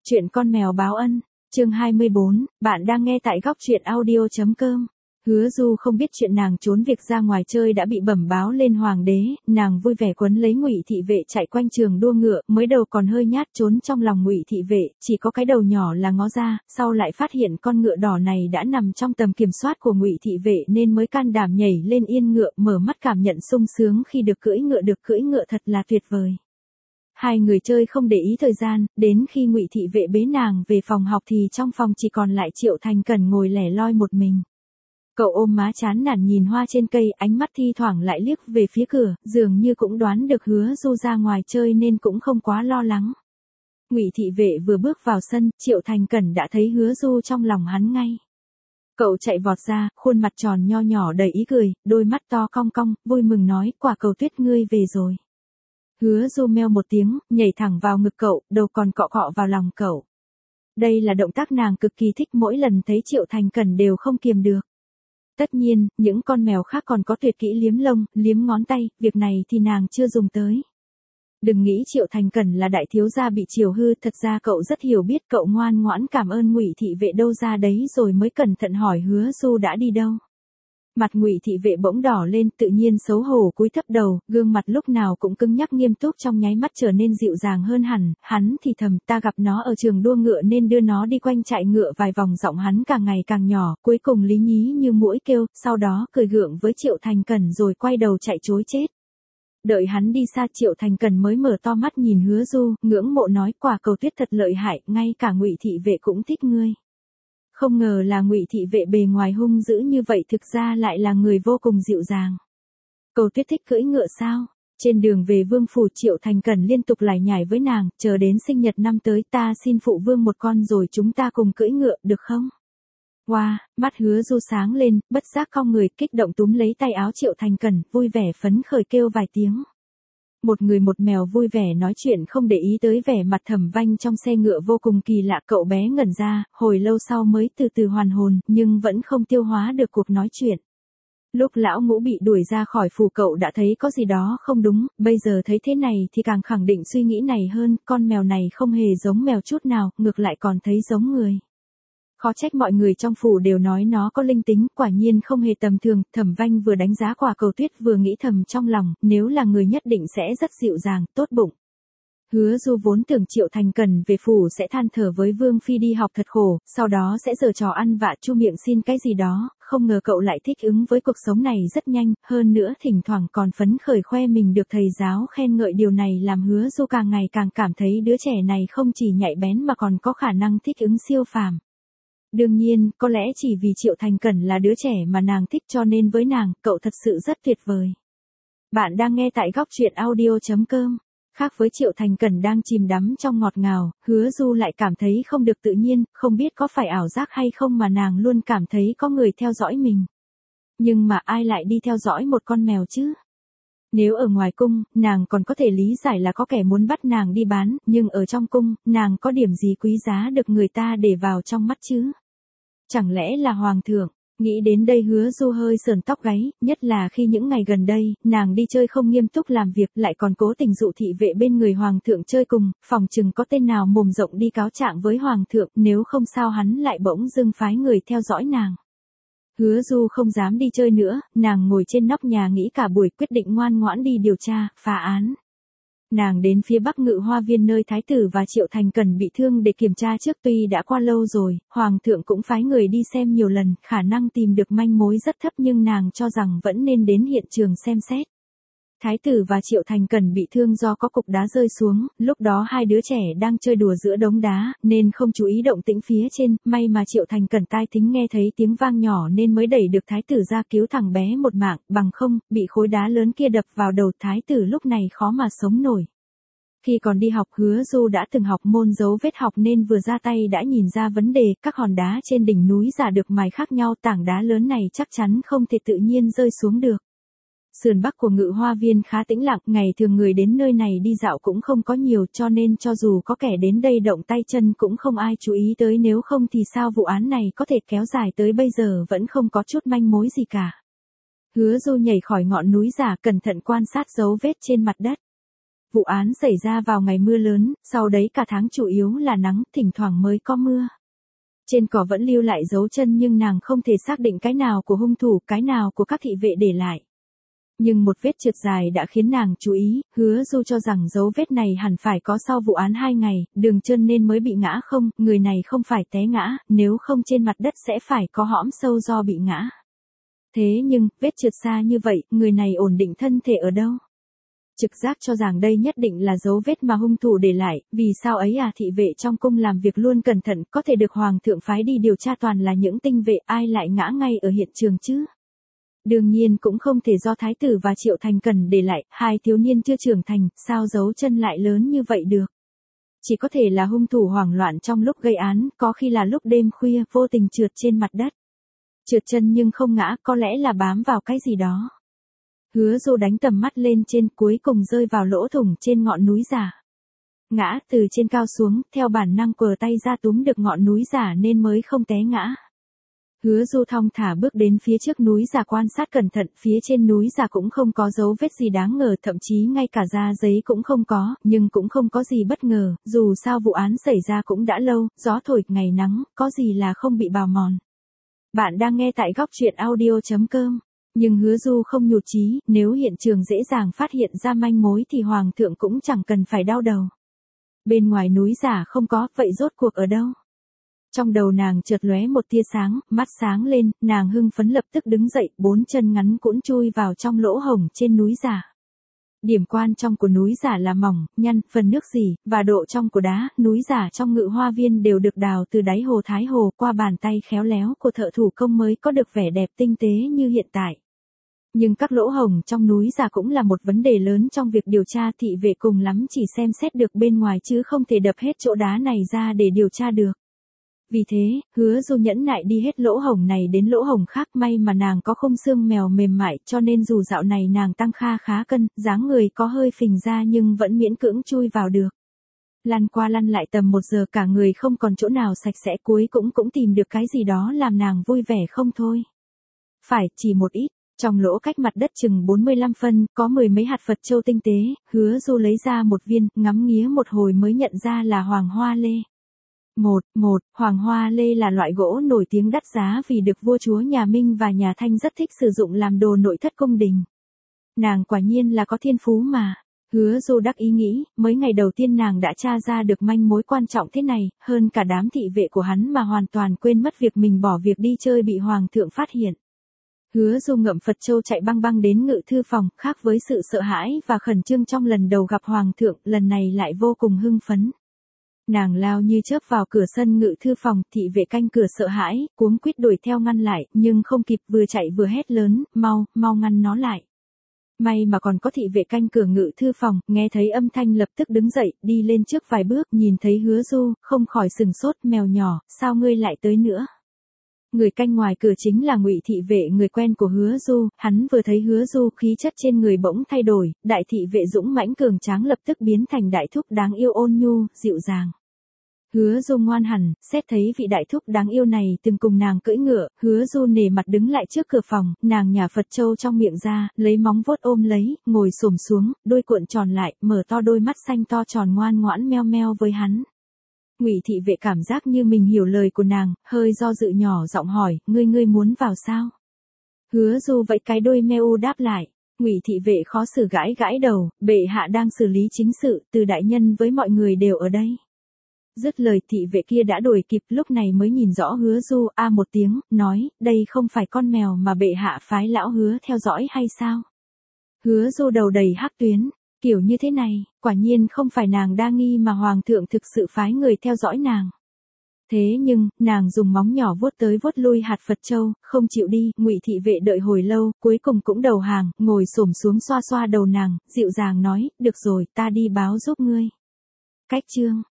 Chuyện con mèo báo ân, chương 24, bạn đang nghe tại góc truyện audio.com. Hứa Du không biết chuyện nàng trốn việc ra ngoài chơi đã bị bẩm báo lên hoàng đế, nàng vui vẻ quấn lấy Ngụy thị vệ chạy quanh trường đua ngựa, mới đầu còn hơi nhát trốn trong lòng Ngụy thị vệ, chỉ có cái đầu nhỏ là ngó ra, sau lại phát hiện con ngựa đỏ này đã nằm trong tầm kiểm soát của Ngụy thị vệ nên mới can đảm nhảy lên yên ngựa, mở mắt cảm nhận sung sướng khi được cưỡi ngựa thật là tuyệt vời. Hai người chơi không để ý thời gian, đến khi Ngụy thị vệ bế nàng về phòng học thì trong phòng chỉ còn lại Triệu Thành Cẩn ngồi lẻ loi một mình. Cậu ôm má chán nản nhìn hoa trên cây, ánh mắt thi thoảng lại liếc về phía cửa, dường như cũng đoán được Hứa Du ra ngoài chơi nên cũng không quá lo lắng. Ngụy thị vệ vừa bước vào sân, Triệu Thành Cẩn đã thấy Hứa Du trong lòng hắn ngay. Cậu chạy vọt ra, khuôn mặt tròn nho nhỏ đầy ý cười, đôi mắt to cong cong, vui mừng nói, Quả Cầu Tuyết ngươi về rồi. Hứa Du meo một tiếng, nhảy thẳng vào ngực cậu, đầu còn cọ cọ vào lòng cậu. Đây là động tác nàng cực kỳ thích, mỗi lần thấy Triệu Thành Cẩn đều không kiềm được. Tất nhiên, những con mèo khác còn có tuyệt kỹ liếm lông, liếm ngón tay, việc này thì nàng chưa dùng tới. Đừng nghĩ Triệu Thành Cẩn là đại thiếu gia bị chiều hư, thật ra cậu rất hiểu biết, cậu ngoan ngoãn cảm ơn Ngụy thị vệ đâu ra đấy rồi mới cẩn thận hỏi Hứa Du đã đi đâu. Mặt Ngụy thị vệ bỗng đỏ lên, tự nhiên xấu hổ cúi thấp đầu, gương mặt lúc nào cũng cứng nhắc nghiêm túc trong nháy mắt trở nên dịu dàng hơn hẳn, hắn thì thầm, ta gặp nó ở trường đua ngựa nên đưa nó đi quanh trại ngựa vài vòng, giọng hắn càng ngày càng nhỏ, cuối cùng lý nhí như muỗi kêu, sau đó cười gượng với Triệu Thành Cẩn rồi quay đầu chạy trối chết. Đợi hắn đi xa, Triệu Thành Cẩn mới mở to mắt nhìn Hứa Du, ngưỡng mộ nói, Quả Cầu Tuyết thật lợi hại, ngay cả Ngụy thị vệ cũng thích ngươi. Không ngờ là Ngụy thị vệ bề ngoài hung dữ như vậy thực ra lại là người vô cùng dịu dàng. Cầu Tuyết thích cưỡi ngựa sao? Trên đường về vương phủ, Triệu Thành Cẩn liên tục lải nhải với nàng, chờ đến sinh nhật năm tới ta xin phụ vương một con rồi chúng ta cùng cưỡi ngựa, được không? Wow, mắt Hứa Du sáng lên, bất giác cong người, kích động túm lấy tay áo Triệu Thành Cẩn, vui vẻ phấn khởi kêu vài tiếng. Một người một mèo vui vẻ nói chuyện không để ý tới vẻ mặt Thẩm Vanh trong xe ngựa vô cùng kỳ lạ, cậu bé ngẩn ra, hồi lâu sau mới từ từ hoàn hồn, nhưng vẫn không tiêu hóa được cuộc nói chuyện. Lúc lão ngũ bị đuổi ra khỏi phủ cậu đã thấy có gì đó không đúng, bây giờ thấy thế này thì càng khẳng định suy nghĩ này hơn, con mèo này không hề giống mèo chút nào, ngược lại còn thấy giống người. Khó trách mọi người trong phủ đều nói nó có linh tính, quả nhiên không hề tầm thường. Thẩm Vanh vừa đánh giá Quả Cầu Tuyết vừa nghĩ thầm trong lòng, nếu là người nhất định sẽ rất dịu dàng, tốt bụng. Hứa Du vốn tưởng Triệu Thành Cẩn về phủ sẽ than thở với Vương Phi đi học thật khổ, sau đó sẽ giở trò ăn vạ chu miệng xin cái gì đó, không ngờ cậu lại thích ứng với cuộc sống này rất nhanh, hơn nữa thỉnh thoảng còn phấn khởi khoe mình được thầy giáo khen ngợi, điều này làm Hứa Du càng ngày càng cảm thấy đứa trẻ này không chỉ nhạy bén mà còn có khả năng thích ứng siêu phàm. Đương nhiên, có lẽ chỉ vì Triệu Thành Cẩn là đứa trẻ mà nàng thích cho nên với nàng, cậu thật sự rất tuyệt vời. Bạn đang nghe tại góc truyện audio.com. Khác với Triệu Thành Cẩn đang chìm đắm trong ngọt ngào, Hứa Du lại cảm thấy không được tự nhiên, không biết có phải ảo giác hay không mà nàng luôn cảm thấy có người theo dõi mình. Nhưng mà ai lại đi theo dõi một con mèo chứ? Nếu ở ngoài cung, nàng còn có thể lý giải là có kẻ muốn bắt nàng đi bán, nhưng ở trong cung, nàng có điểm gì quý giá được người ta để vào trong mắt chứ? Chẳng lẽ là hoàng thượng? Nghĩ đến đây Hứa Du hơi sờn tóc gáy, nhất là khi những ngày gần đây, nàng đi chơi không nghiêm túc làm việc lại còn cố tình dụ thị vệ bên người hoàng thượng chơi cùng, phòng chừng có tên nào mồm rộng đi cáo trạng với hoàng thượng, nếu không sao hắn lại bỗng dưng phái người theo dõi nàng. Hứa Du không dám đi chơi nữa, nàng ngồi trên nóc nhà nghĩ cả buổi quyết định ngoan ngoãn đi điều tra, phá án. Nàng đến phía Bắc Ngự Hoa Viên nơi Thái tử và Triệu Thành Cẩn bị thương để kiểm tra trước, tuy đã qua lâu rồi, Hoàng thượng cũng phái người đi xem nhiều lần, khả năng tìm được manh mối rất thấp nhưng nàng cho rằng vẫn nên đến hiện trường xem xét. Thái tử và Triệu Thành Cẩn bị thương do có cục đá rơi xuống, lúc đó hai đứa trẻ đang chơi đùa giữa đống đá, nên không chú ý động tĩnh phía trên, may mà Triệu Thành Cẩn tai thính nghe thấy tiếng vang nhỏ nên mới đẩy được Thái tử ra cứu thằng bé một mạng, bằng không, bị khối đá lớn kia đập vào đầu Thái tử lúc này khó mà sống nổi. Khi còn đi học Hứa Du đã từng học môn dấu vết học nên vừa ra tay đã nhìn ra vấn đề, các hòn đá trên đỉnh núi giả được mài khác nhau, tảng đá lớn này chắc chắn không thể tự nhiên rơi xuống được. Sườn Bắc của Ngự Hoa Viên khá tĩnh lặng, ngày thường người đến nơi này đi dạo cũng không có nhiều cho nên cho dù có kẻ đến đây động tay chân cũng không ai chú ý tới, nếu không thì sao vụ án này có thể kéo dài tới bây giờ vẫn không có chút manh mối gì cả. Hứa Du nhảy khỏi ngọn núi giả cẩn thận quan sát dấu vết trên mặt đất. Vụ án xảy ra vào ngày mưa lớn, sau đấy cả tháng chủ yếu là nắng, thỉnh thoảng mới có mưa. Trên cỏ vẫn lưu lại dấu chân nhưng nàng không thể xác định cái nào của hung thủ, cái nào của các thị vệ để lại. Nhưng một vết trượt dài đã khiến nàng chú ý, Hứa Du cho rằng dấu vết này hẳn phải có sau vụ án 2 ngày, đường chân nên mới bị ngã không, người này không phải té ngã, nếu không trên mặt đất sẽ phải có hõm sâu do bị ngã. Thế nhưng, vết trượt xa như vậy, người này ổn định thân thể ở đâu? Trực giác cho rằng đây nhất định là dấu vết mà hung thủ để lại, vì sao ấy à, thị vệ trong cung làm việc luôn cẩn thận, có thể được hoàng thượng phái đi điều tra toàn là những tinh vệ, ai lại ngã ngay ở hiện trường chứ? Đương nhiên cũng không thể do Thái tử và Triệu Thành Cần để lại, hai thiếu niên chưa trưởng thành, sao dấu chân lại lớn như vậy được? Chỉ có thể là hung thủ hoảng loạn trong lúc gây án, có khi là lúc đêm khuya, vô tình trượt trên mặt đất. Trượt chân nhưng không ngã, có lẽ là bám vào cái gì đó. Hứa Du đánh tầm mắt lên trên, cuối cùng rơi vào lỗ thủng trên ngọn núi giả. Ngã từ trên cao xuống, theo bản năng quờ tay ra túm được ngọn núi giả nên mới không té ngã. Hứa Du thong thả bước đến phía trước núi giả quan sát cẩn thận, phía trên núi giả cũng không có dấu vết gì đáng ngờ, thậm chí ngay cả da giấy cũng không có, nhưng cũng không có gì bất ngờ, dù sao vụ án xảy ra cũng đã lâu, gió thổi, ngày nắng, có gì là không bị bào mòn. Bạn đang nghe tại góc truyện audio.com. Nhưng Hứa Du không nhụt chí, nếu hiện trường dễ dàng phát hiện ra manh mối thì hoàng thượng cũng chẳng cần phải đau đầu. Bên ngoài núi giả không có, vậy rốt cuộc ở đâu? Trong đầu nàng chợt lóe một tia sáng, mắt sáng lên, nàng hưng phấn lập tức đứng dậy, 4 chân ngắn cũn chui vào trong lỗ hổng trên núi giả. Điểm quan trọng của núi giả là mỏng, nhăn, phần nước dì, và độ trong của đá, núi giả trong Ngự Hoa Viên đều được đào từ đáy hồ Thái Hồ qua bàn tay khéo léo của thợ thủ công mới có được vẻ đẹp tinh tế như hiện tại. Nhưng các lỗ hổng trong núi giả cũng là một vấn đề lớn trong việc điều tra, thị vệ cùng lắm chỉ xem xét được bên ngoài chứ không thể đập hết chỗ đá này ra để điều tra được. Vì thế, Hứa Du nhẫn nại đi hết lỗ hổng này đến lỗ hổng khác, may mà nàng có khung xương mèo mềm mại cho nên dù dạo này nàng tăng khá cân, dáng người có hơi phình ra nhưng vẫn miễn cưỡng chui vào được. Lăn qua lăn lại tầm 1 giờ cả người không còn chỗ nào sạch sẽ, cuối cũng tìm được cái gì đó làm nàng vui vẻ không thôi. Phải, chỉ một ít. Trong lỗ cách mặt đất chừng 45 phân, có 10 mấy hạt Phật châu tinh tế, Hứa Du lấy ra một viên, ngắm nghía một hồi mới nhận ra là hoàng hoa lê. Hoàng hoa lê là loại gỗ nổi tiếng đắt giá vì được vua chúa nhà Minh và nhà Thanh rất thích sử dụng làm đồ nội thất cung đình. Nàng quả nhiên là có thiên phú mà. Hứa Du đắc ý nghĩ, mới ngày đầu tiên nàng đã tra ra được manh mối quan trọng thế này, hơn cả đám thị vệ của hắn mà hoàn toàn quên mất việc mình bỏ việc đi chơi bị hoàng thượng phát hiện. Hứa Du ngậm Phật châu chạy băng đến ngự thư phòng, khác với sự sợ hãi và khẩn trương trong lần đầu gặp hoàng thượng, lần này lại vô cùng hưng phấn. Nàng lao như chớp vào cửa sân ngự thư phòng, thị vệ canh cửa sợ hãi, cuống quýt đuổi theo ngăn lại, nhưng không kịp, vừa chạy vừa hét lớn, mau ngăn nó lại. May mà còn có thị vệ canh cửa ngự thư phòng, nghe thấy âm thanh lập tức đứng dậy, đi lên trước vài bước, nhìn thấy Hứa Du, không khỏi sừng sốt, mèo nhỏ, sao ngươi lại tới nữa? Người canh ngoài cửa chính là Ngụy thị vệ, người quen của Hứa Du, hắn vừa thấy Hứa Du, khí chất trên người bỗng thay đổi, đại thị vệ dũng mãnh cường tráng lập tức biến thành đại thúc đáng yêu ôn nhu, dịu dàng. Hứa Du ngoan hẳn, xét thấy vị đại thúc đáng yêu này từng cùng nàng cưỡi ngựa, Hứa Du nể mặt đứng lại trước cửa phòng, nàng nhả Phật châu trong miệng ra, lấy móng vuốt ôm lấy, ngồi xổm xuống, đôi cuộn tròn lại, mở to đôi mắt xanh to tròn ngoan ngoãn meo meo với hắn. Ngụy thị vệ cảm giác như mình hiểu lời của nàng, hơi do dự nhỏ giọng hỏi, ngươi muốn vào sao? Hứa Du vẫy cái đuôi meo đáp lại. Ngụy thị vệ khó xử gãi đầu, bệ hạ đang xử lý chính sự, từ đại nhân với mọi người đều ở đây. Dứt lời thị vệ kia đã đuổi kịp, lúc này mới nhìn rõ Hứa Du, a một tiếng, nói, đây không phải con mèo mà bệ hạ phái lão Hứa theo dõi hay sao? Hứa Du đầu đầy hắc tuyến, kiểu như thế này, quả nhiên không phải nàng đa nghi mà hoàng thượng thực sự phái người theo dõi nàng. Thế nhưng, nàng dùng móng nhỏ vuốt tới vuốt lui hạt Phật châu, không chịu đi, Ngụy thị vệ đợi hồi lâu, cuối cùng cũng đầu hàng, ngồi xổm xuống xoa đầu nàng, dịu dàng nói, được rồi, ta đi báo giúp ngươi. Cách chương